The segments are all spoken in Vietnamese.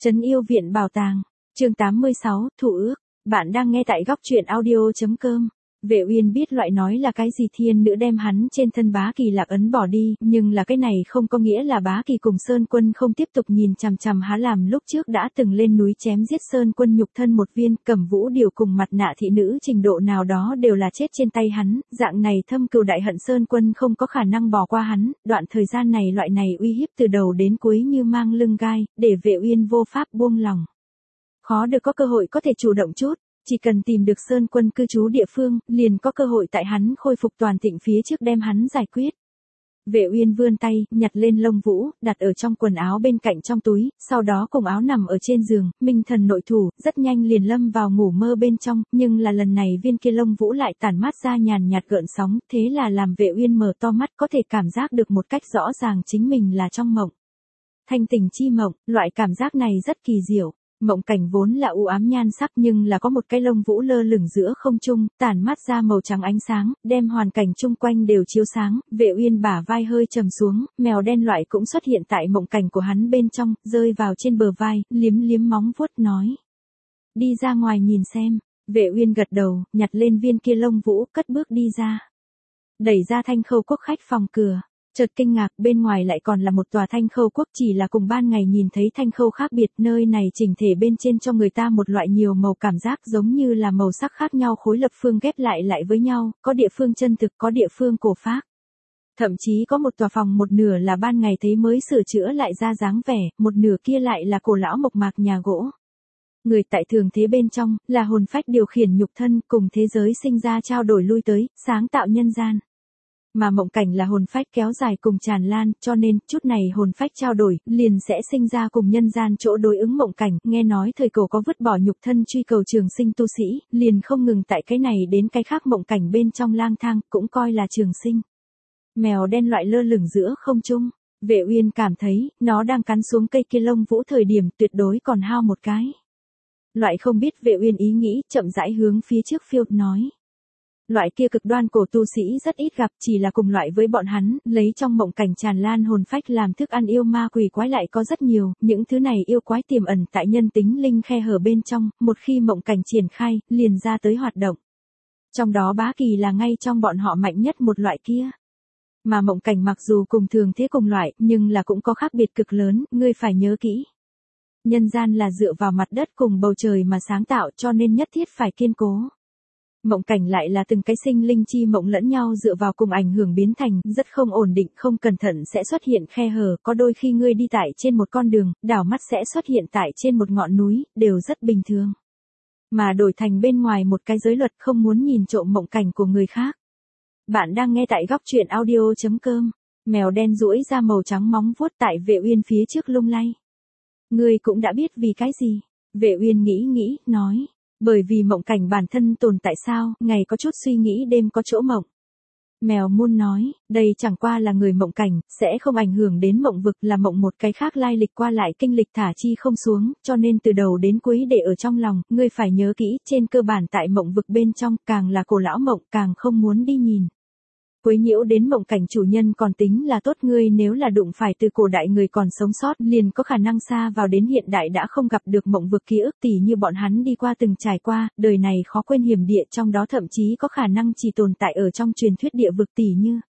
Trấn Yêu Viện Bảo Tàng, chương 86, Thủ ước, bạn đang nghe tại góc truyện audio.com. Vệ Uyên biết loại nói là cái gì, thiên nữ đem hắn trên thân Bá Kỳ Lạc ấn bỏ đi, nhưng là cái này không có nghĩa là Bá Kỳ cùng Sơn Quân không tiếp tục nhìn chằm chằm hắn, làm lúc trước đã từng lên núi chém giết Sơn Quân nhục thân một viên, Cẩm Vũ Điều cùng mặt nạ thị nữ trình độ nào đó đều là chết trên tay hắn, dạng này thâm cừu đại hận Sơn Quân không có khả năng bỏ qua hắn, đoạn thời gian này loại này uy hiếp từ đầu đến cuối như mang lưng gai, để Vệ Uyên vô pháp buông lòng. Khó được có cơ hội có thể chủ động chút. Chỉ cần tìm được Sơn Quân cư trú địa phương, liền có cơ hội tại hắn khôi phục toàn thịnh phía trước đem hắn giải quyết. Vệ Uyên vươn tay, nhặt lên lông vũ, đặt ở trong quần áo bên cạnh trong túi, sau đó cùng áo nằm ở trên giường, minh thần nội thủ, rất nhanh liền lâm vào ngủ mơ bên trong, nhưng là lần này viên kia lông vũ lại tản mát ra nhàn nhạt gợn sóng, thế là làm Vệ Uyên mở to mắt có thể cảm giác được một cách rõ ràng chính mình là trong mộng. Thanh tỉnh chi mộng, loại cảm giác này rất kỳ diệu. Mộng cảnh vốn là u ám nhan sắc nhưng là có một cái lông vũ lơ lửng giữa không trung, tản mát ra màu trắng ánh sáng, đem hoàn cảnh chung quanh đều chiếu sáng. Vệ Uyên bả vai hơi trầm xuống, mèo đen loại cũng xuất hiện tại mộng cảnh của hắn bên trong, rơi vào trên bờ vai, liếm liếm móng vuốt nói: "Đi ra ngoài nhìn xem." Vệ Uyên gật đầu, nhặt lên viên kia lông vũ, cất bước đi ra. Đẩy ra Thanh Khâu Quốc khách phòng cửa. Chợt kinh ngạc, bên ngoài lại còn là một tòa Thanh Khâu Quốc, chỉ là cùng ban ngày nhìn thấy Thanh Khâu khác biệt, nơi này chỉnh thể bên trên cho người ta một loại nhiều màu cảm giác giống như là màu sắc khác nhau khối lập phương ghép lại với nhau, có địa phương chân thực, có địa phương cổ phác. Thậm chí có một tòa phòng một nửa là ban ngày thấy mới sửa chữa lại ra dáng vẻ, một nửa kia lại là cổ lão mộc mạc nhà gỗ. Người tại thường thế bên trong, là hồn phách điều khiển nhục thân, cùng thế giới sinh ra trao đổi lui tới, sáng tạo nhân gian. Mà mộng cảnh là hồn phách kéo dài cùng tràn lan, cho nên, chút này hồn phách trao đổi, liền sẽ sinh ra cùng nhân gian chỗ đối ứng mộng cảnh, nghe nói thời cổ có vứt bỏ nhục thân truy cầu trường sinh tu sĩ, liền không ngừng tại cái này đến cái khác mộng cảnh bên trong lang thang, cũng coi là trường sinh. Mèo đen loại lơ lửng giữa không trung, Vệ Uyên cảm thấy, nó đang cắn xuống cây kia lông vũ thời điểm tuyệt đối còn hao một cái. Loại không biết Vệ Uyên ý nghĩ, chậm rãi hướng phía trước phiêu, nói. Loại kia cực đoan cổ tu sĩ rất ít gặp, chỉ là cùng loại với bọn hắn, lấy trong mộng cảnh tràn lan hồn phách làm thức ăn yêu ma quỷ quái lại có rất nhiều, những thứ này yêu quái tiềm ẩn tại nhân tính linh khe hở bên trong, một khi mộng cảnh triển khai, liền ra tới hoạt động. Trong đó Bá Kỳ là ngay trong bọn họ mạnh nhất một loại kia. Mà mộng cảnh mặc dù cùng thường thế cùng loại, nhưng là cũng có khác biệt cực lớn, ngươi phải nhớ kỹ. Nhân gian là dựa vào mặt đất cùng bầu trời mà sáng tạo, cho nên nhất thiết phải kiên cố. Mộng cảnh lại là từng cái sinh linh chi mộng lẫn nhau dựa vào cùng ảnh hưởng biến thành, rất không ổn định, không cẩn thận sẽ xuất hiện khe hở, có đôi khi ngươi đi tại trên một con đường, đảo mắt sẽ xuất hiện tại trên một ngọn núi, đều rất bình thường. Mà đổi thành bên ngoài một cái giới luật không muốn nhìn trộm mộng cảnh của người khác. Bạn đang nghe tại góc truyện audio.com, mèo đen duỗi ra màu trắng móng vuốt tại Vệ Uyên phía trước lung lay. Ngươi cũng đã biết vì cái gì? Vệ Uyên nghĩ, nói. Bởi vì mộng cảnh bản thân tồn tại sao, ngày có chút suy nghĩ đêm có chỗ mộng. Mèo muôn nói, đây chẳng qua là người mộng cảnh, sẽ không ảnh hưởng đến mộng vực, là mộng một cái khác lai lịch qua lại kinh lịch thả chi không xuống, cho nên từ đầu đến cuối để ở trong lòng, ngươi phải nhớ kỹ, trên cơ bản tại mộng vực bên trong, càng là cổ lão mộng, càng không muốn đi nhìn. Quấy nhiễu đến mộng cảnh chủ nhân còn tính là tốt, ngươi nếu là đụng phải từ cổ đại người còn sống sót, liền có khả năng xa vào đến hiện đại đã không gặp được mộng vực ký ức, tỉ như bọn hắn đi qua từng trải qua, đời này khó quên hiểm địa, trong đó thậm chí có khả năng chỉ tồn tại ở trong truyền thuyết địa vực, tỉ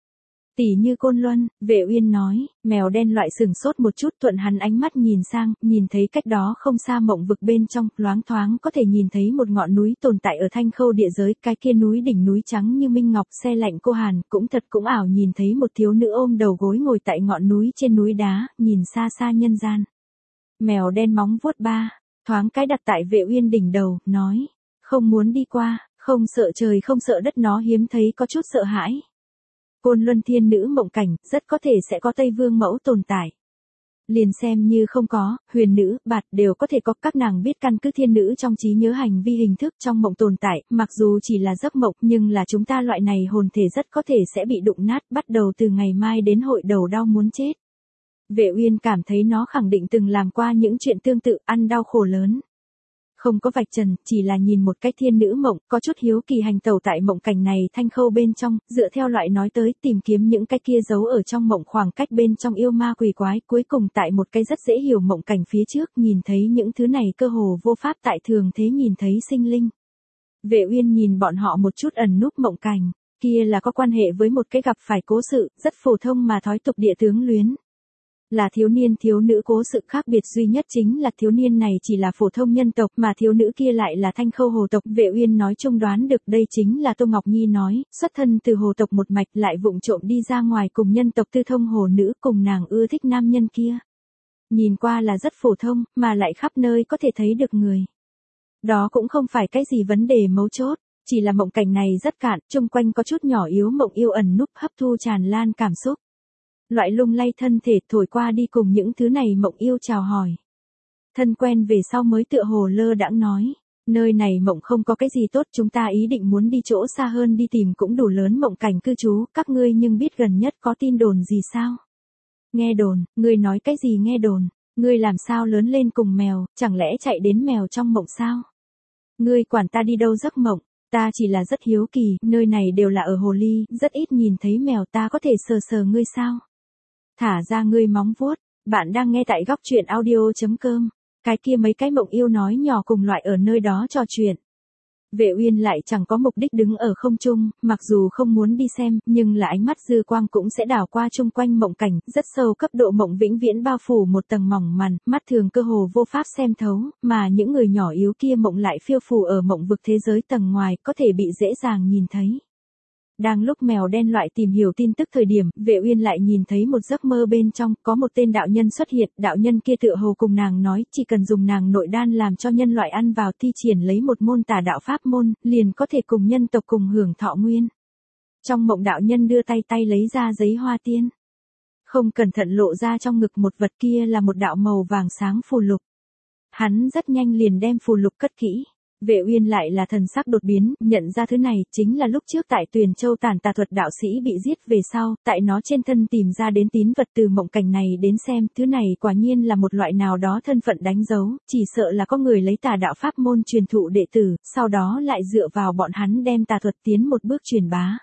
như Côn Luân. Vệ Uyên nói. Mèo đen loại sừng sốt một chút, thuận hắn ánh mắt nhìn sang, nhìn thấy cách đó không xa mộng vực bên trong, loáng thoáng có thể nhìn thấy một ngọn núi tồn tại ở Thanh Khâu địa giới, cái kia núi đỉnh núi trắng như minh ngọc, se lạnh cô hàn, cũng thật cũng ảo, nhìn thấy một thiếu nữ ôm đầu gối ngồi tại ngọn núi trên núi đá, nhìn xa xa nhân gian. Mèo đen móng vuốt ba, thoáng cái đặt tại Vệ Uyên đỉnh đầu, nói, không muốn đi qua, không sợ trời không sợ đất, nó hiếm thấy có chút sợ hãi. Côn Luân thiên nữ mộng cảnh, rất có thể sẽ có Tây Vương mẫu tồn tại. Liền xem như không có, huyền nữ, bạt đều có thể có, các nàng biết căn cứ thiên nữ trong trí nhớ hành vi hình thức trong mộng tồn tại, mặc dù chỉ là giấc mộng, nhưng là chúng ta loại này hồn thể rất có thể sẽ bị đụng nát, bắt đầu từ ngày mai đến hội đầu đau muốn chết. Vệ Uyên cảm thấy nó khẳng định từng làm qua những chuyện tương tự, ăn đau khổ lớn. Không có vạch trần, chỉ là nhìn một cái thiên nữ mộng, có chút hiếu kỳ hành tẩu tại mộng cảnh này Thanh Khâu bên trong, dựa theo loại nói tới tìm kiếm những cái kia giấu ở trong mộng khoảng cách bên trong yêu ma quỷ quái, cuối cùng tại một cái rất dễ hiểu mộng cảnh phía trước nhìn thấy những thứ này cơ hồ vô pháp tại thường thế nhìn thấy sinh linh. Vệ Uyên nhìn bọn họ một chút ẩn núp mộng cảnh, kia là có quan hệ với một cái gặp phải cố sự, rất phổ thông mà thói tục địa tướng luyến. Là thiếu niên thiếu nữ cố sự khác biệt duy nhất chính là thiếu niên này chỉ là phổ thông nhân tộc mà thiếu nữ kia lại là Thanh Khâu hồ tộc. Vệ Uyên nói chung đoán được đây chính là Tô Ngọc Nhi nói, xuất thân từ hồ tộc một mạch lại vụng trộm đi ra ngoài cùng nhân tộc tư thông hồ nữ cùng nàng ưa thích nam nhân kia. Nhìn qua là rất phổ thông, mà lại khắp nơi có thể thấy được người. Đó cũng không phải cái gì vấn đề mấu chốt, chỉ là mộng cảnh này rất cạn, chung quanh có chút nhỏ yếu mộng yêu ẩn núp hấp thu tràn lan cảm xúc. Loại lung lay thân thể thổi qua đi cùng những thứ này mộng yêu chào hỏi. Thân quen về sau mới tựa hồ lơ đãng nói, nơi này mộng không có cái gì tốt, chúng ta ý định muốn đi chỗ xa hơn đi tìm cũng đủ lớn mộng cảnh cư trú, các ngươi nhưng biết gần nhất có tin đồn gì sao? Nghe đồn, ngươi nói cái gì nghe đồn, ngươi làm sao lớn lên cùng mèo, chẳng lẽ chạy đến mèo trong mộng sao? Ngươi quản ta đi đâu giấc mộng, ta chỉ là rất hiếu kỳ, nơi này đều là ở hồ ly, rất ít nhìn thấy mèo, ta có thể sờ sờ ngươi sao? Thả ra ngươi móng vuốt, bạn đang nghe tại góc truyện audio.com, cái kia mấy cái mộng yêu nói nhỏ cùng loại ở nơi đó trò chuyện. Vệ Uyên lại chẳng có mục đích đứng ở không trung, mặc dù không muốn đi xem, nhưng là ánh mắt dư quang cũng sẽ đảo qua chung quanh mộng cảnh, rất sâu cấp độ mộng vĩnh viễn bao phủ một tầng mỏng màn, mắt thường cơ hồ vô pháp xem thấu, mà những người nhỏ yếu kia mộng lại phiêu phù ở mộng vực thế giới tầng ngoài, có thể bị dễ dàng nhìn thấy. Đang lúc mèo đen loại tìm hiểu tin tức thời điểm, Vệ Uyên lại nhìn thấy một giấc mơ bên trong, có một tên đạo nhân xuất hiện, đạo nhân kia tựa hồ cùng nàng nói, chỉ cần dùng nàng nội đan làm cho nhân loại ăn vào thi triển lấy một môn tà đạo pháp môn, liền có thể cùng nhân tộc cùng hưởng thọ nguyên. Trong mộng đạo nhân đưa tay lấy ra giấy hoa tiên. Không cẩn thận lộ ra trong ngực một vật kia là một đạo màu vàng sáng phù lục. Hắn rất nhanh liền đem phù lục cất kỹ. Vệ Uyên lại là thần sắc đột biến, nhận ra thứ này chính là lúc trước tại Tuyền Châu Tản Tà Thuật đạo sĩ bị giết về sau, tại nó trên thân tìm ra đến tín vật. Từ mộng cảnh này đến xem, thứ này quả nhiên là một loại nào đó thân phận đánh dấu, chỉ sợ là có người lấy tà đạo pháp môn truyền thụ đệ tử, sau đó lại dựa vào bọn hắn đem tà thuật tiến một bước truyền bá.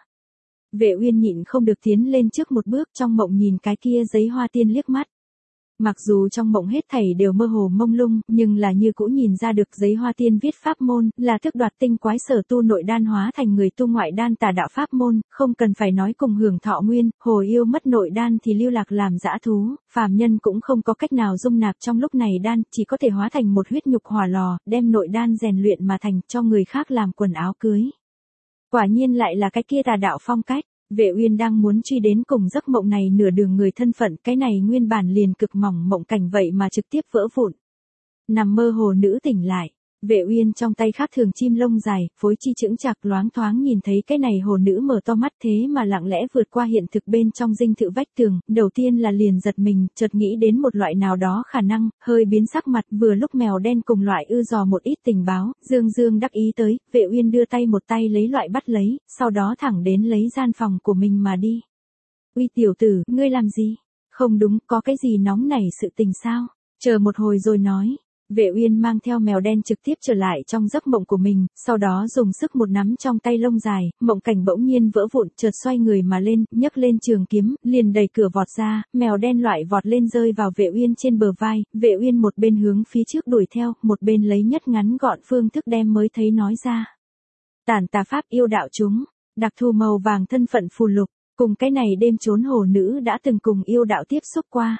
Vệ Uyên nhịn không được tiến lên trước một bước, trong mộng nhìn cái kia giấy hoa tiên liếc mắt. Mặc dù trong mộng hết thảy đều mơ hồ mông lung, nhưng là như cũ nhìn ra được giấy hoa tiên viết pháp môn, là thức đoạt tinh quái sở tu nội đan hóa thành người tu ngoại đan tà đạo pháp môn, không cần phải nói cùng hưởng thọ nguyên, hồ yêu mất nội đan thì lưu lạc làm dã thú, phàm nhân cũng không có cách nào dung nạp trong lúc này đan, chỉ có thể hóa thành một huyết nhục hỏa lò, đem nội đan rèn luyện mà thành cho người khác làm quần áo cưới. Quả nhiên lại là cái kia tà đạo phong cách. Vệ Uyên đang muốn truy đến cùng giấc mộng này nửa đường người thân phận, cái này nguyên bản liền cực mỏng mộng cảnh vậy mà trực tiếp vỡ vụn. Nằm mơ hồ nữ tỉnh lại, Vệ Uyên trong tay khác thường chim lông dài, phối chi chững chạc loáng thoáng nhìn thấy cái này hồ nữ mở to mắt thế mà lặng lẽ vượt qua hiện thực bên trong dinh thự vách tường, đầu tiên là liền giật mình, chợt nghĩ đến một loại nào đó khả năng, hơi biến sắc mặt, vừa lúc mèo đen cùng loại ư dò một ít tình báo, dương đắc ý tới, Vệ Uyên đưa tay một tay lấy loại bắt lấy, sau đó thẳng đến lấy gian phòng của mình mà đi. Uy tiểu tử, ngươi làm gì? Không đúng, có cái gì nóng nảy sự tình sao? Chờ một hồi rồi nói. Vệ Uyên mang theo mèo đen trực tiếp trở lại trong giấc mộng của mình, sau đó dùng sức một nắm trong tay lông dài, mộng cảnh bỗng nhiên vỡ vụn, chợt xoay người mà lên, nhấc lên trường kiếm, liền đẩy cửa vọt ra, mèo đen loại vọt lên rơi vào Vệ Uyên trên bờ vai, Vệ Uyên một bên hướng phía trước đuổi theo, một bên lấy nhất ngắn gọn phương thức đem mới thấy nói ra. Tản tà pháp yêu đạo chúng, đặc thù màu vàng thân phận phù lục, cùng cái này đêm trốn hồ nữ đã từng cùng yêu đạo tiếp xúc qua.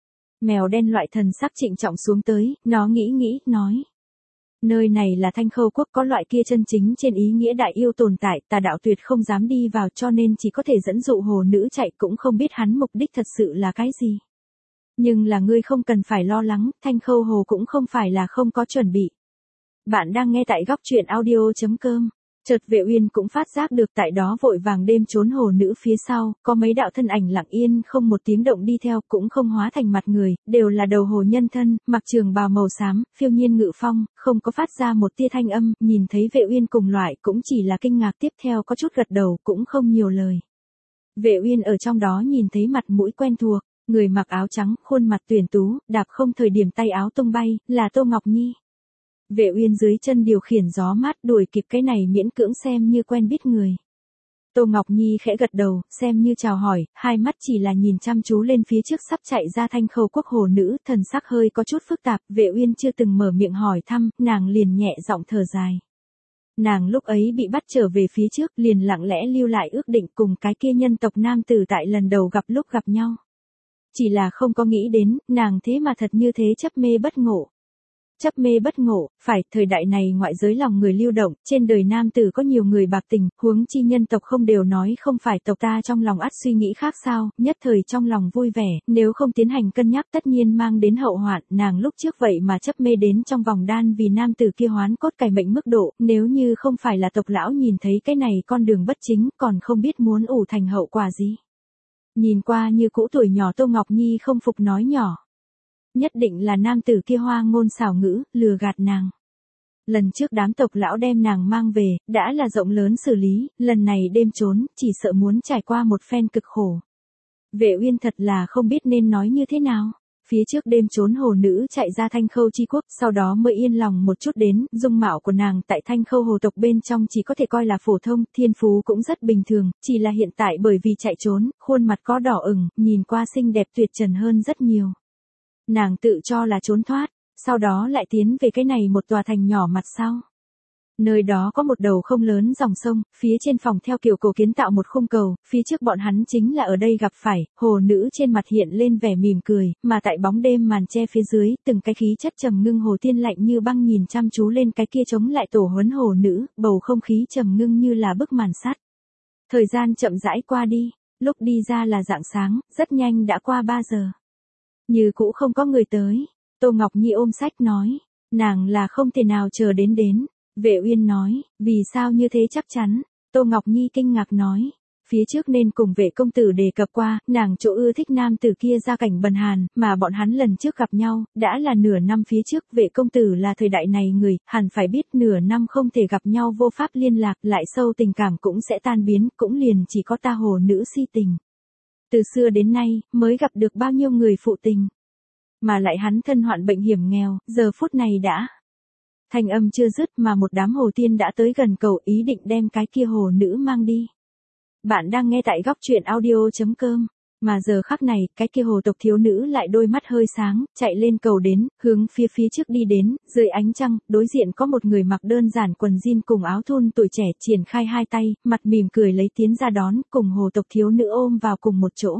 Mèo đen loại thần sắc trịnh trọng xuống tới, nó nghĩ, nói. Nơi này là Thanh Khâu quốc, có loại kia chân chính trên ý nghĩa đại yêu tồn tại, tà đạo tuyệt không dám đi vào cho nên chỉ có thể dẫn dụ hồ nữ chạy, cũng không biết hắn mục đích thật sự là cái gì. Nhưng là ngươi không cần phải lo lắng, Thanh Khâu hồ cũng không phải là không có chuẩn bị. Bạn đang nghe tại góc truyện audio.com. Chợt Vệ Uyên cũng phát giác được tại đó vội vàng đêm trốn hồ nữ phía sau, có mấy đạo thân ảnh lặng yên không một tiếng động đi theo, cũng không hóa thành mặt người, đều là đầu hồ nhân thân, mặc trường bào màu xám, phiêu nhiên ngự phong, không có phát ra một tia thanh âm, nhìn thấy Vệ Uyên cùng loại cũng chỉ là kinh ngạc, tiếp theo có chút gật đầu, cũng không nhiều lời. Vệ Uyên ở trong đó nhìn thấy mặt mũi quen thuộc, người mặc áo trắng, khuôn mặt tuyển tú, đạp không thời điểm tay áo tung bay, là Tô Ngọc Nhi. Vệ Uyên dưới chân điều khiển gió mát đuổi kịp cái này miễn cưỡng xem như quen biết người. Tô Ngọc Nhi khẽ gật đầu, xem như chào hỏi, hai mắt chỉ là nhìn chăm chú lên phía trước sắp chạy ra Thanh Khâu quốc hồ nữ, thần sắc hơi có chút phức tạp, Vệ Uyên chưa từng mở miệng hỏi thăm, nàng liền nhẹ giọng thở dài. Nàng lúc ấy bị bắt trở về phía trước, liền lặng lẽ lưu lại ước định cùng cái kia nhân tộc nam tử tại lần đầu gặp lúc gặp nhau. Chỉ là không có nghĩ đến, nàng thế mà thật như thế chấp mê bất ngộ. Chấp mê bất ngộ, phải, thời đại này ngoại giới lòng người lưu động, trên đời nam tử có nhiều người bạc tình, huống chi nhân tộc không đều nói không phải tộc ta trong lòng ắt suy nghĩ khác sao, nhất thời trong lòng vui vẻ, nếu không tiến hành cân nhắc tất nhiên mang đến hậu hoạn, nàng lúc trước vậy mà chấp mê đến trong vòng đan vì nam tử kia hoán cốt cải mệnh mức độ, nếu như không phải là tộc lão nhìn thấy cái này con đường bất chính, còn không biết muốn ủ thành hậu quả gì. Nhìn qua như cũ tuổi nhỏ Tô Ngọc Nhi không phục nói nhỏ. Nhất định là nam tử kia hoa ngôn xảo ngữ, lừa gạt nàng. Lần trước đám tộc lão đem nàng mang về, đã là rộng lớn xử lý, lần này đêm trốn, chỉ sợ muốn trải qua một phen cực khổ. Vệ Uyên thật là không biết nên nói như thế nào. Phía trước đêm trốn hồ nữ chạy ra Thanh Khâu chi quốc, sau đó mới yên lòng một chút đến, dung mạo của nàng tại Thanh Khâu hồ tộc bên trong chỉ có thể coi là phổ thông, thiên phú cũng rất bình thường, chỉ là hiện tại bởi vì chạy trốn, khuôn mặt có đỏ ửng, nhìn qua xinh đẹp tuyệt trần hơn rất nhiều. Nàng tự cho là trốn thoát, sau đó lại tiến về cái này một tòa thành nhỏ mặt sau. Nơi đó có một đầu không lớn dòng sông, phía trên phòng theo kiểu cổ kiến tạo một khung cầu, phía trước bọn hắn chính là ở đây gặp phải, hồ nữ trên mặt hiện lên vẻ mỉm cười, mà tại bóng đêm màn che phía dưới, từng cái khí chất trầm ngưng hồ tiên lạnh như băng nhìn chăm chú lên cái kia chống lại tổ huấn hồ nữ, bầu không khí trầm ngưng như là bức màn sắt. Thời gian chậm rãi qua đi, lúc đi ra là rạng sáng, rất nhanh đã qua 3 giờ. Như cũ không có người tới, Tô Ngọc Nhi ôm sách nói, nàng là không thể nào chờ đến. Vệ Uyên nói, vì sao như thế chắc chắn, Tô Ngọc Nhi kinh ngạc nói, phía trước nên cùng vệ công tử đề cập qua, nàng chỗ ưa thích nam tử kia gia cảnh bần hàn, mà bọn hắn lần trước gặp nhau, đã là nửa năm phía trước, vệ công tử là thời đại này người, hẳn phải biết nửa năm không thể gặp nhau vô pháp liên lạc, lại sâu tình cảm cũng sẽ tan biến, cũng liền chỉ có ta hồ nữ si tình. Từ xưa đến nay, mới gặp được bao nhiêu người phụ tình. Mà lại hắn thân hoạn bệnh hiểm nghèo, giờ phút này đã. Thanh âm chưa dứt mà một đám hồ tiên đã tới gần cầu ý định đem cái kia hồ nữ mang đi. Bạn đang nghe tại góc truyện audio.com. Mà giờ khắc này, cái kia hồ tộc thiếu nữ lại đôi mắt hơi sáng, chạy lên cầu đến, hướng phía trước đi đến, dưới ánh trăng, đối diện có một người mặc đơn giản quần jean cùng áo thun tuổi trẻ triển khai hai tay, mặt mỉm cười lấy tiến ra đón, cùng hồ tộc thiếu nữ ôm vào cùng một chỗ.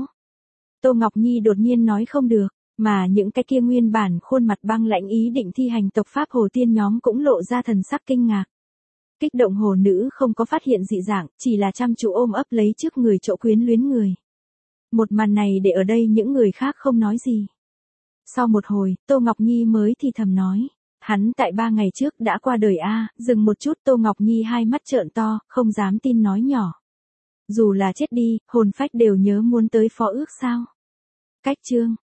Tô Ngọc Nhi đột nhiên nói không được, mà những cái kia nguyên bản khuôn mặt băng lãnh ý định thi hành tộc pháp hồ tiên nhóm cũng lộ ra thần sắc kinh ngạc. Kích động hồ nữ không có phát hiện dị dạng, chỉ là chăm chú ôm ấp lấy trước người chỗ quyến luyến người. Một màn này để ở đây những người khác không nói gì. Sau một hồi, Tô Ngọc Nhi mới thì thầm nói. Hắn tại 3 ngày trước đã qua đời a. Dừng một chút Tô Ngọc Nhi hai mắt trợn to, không dám tin nói nhỏ. Dù là chết đi, hồn phách đều nhớ muốn tới phó ước sao. Cách chương.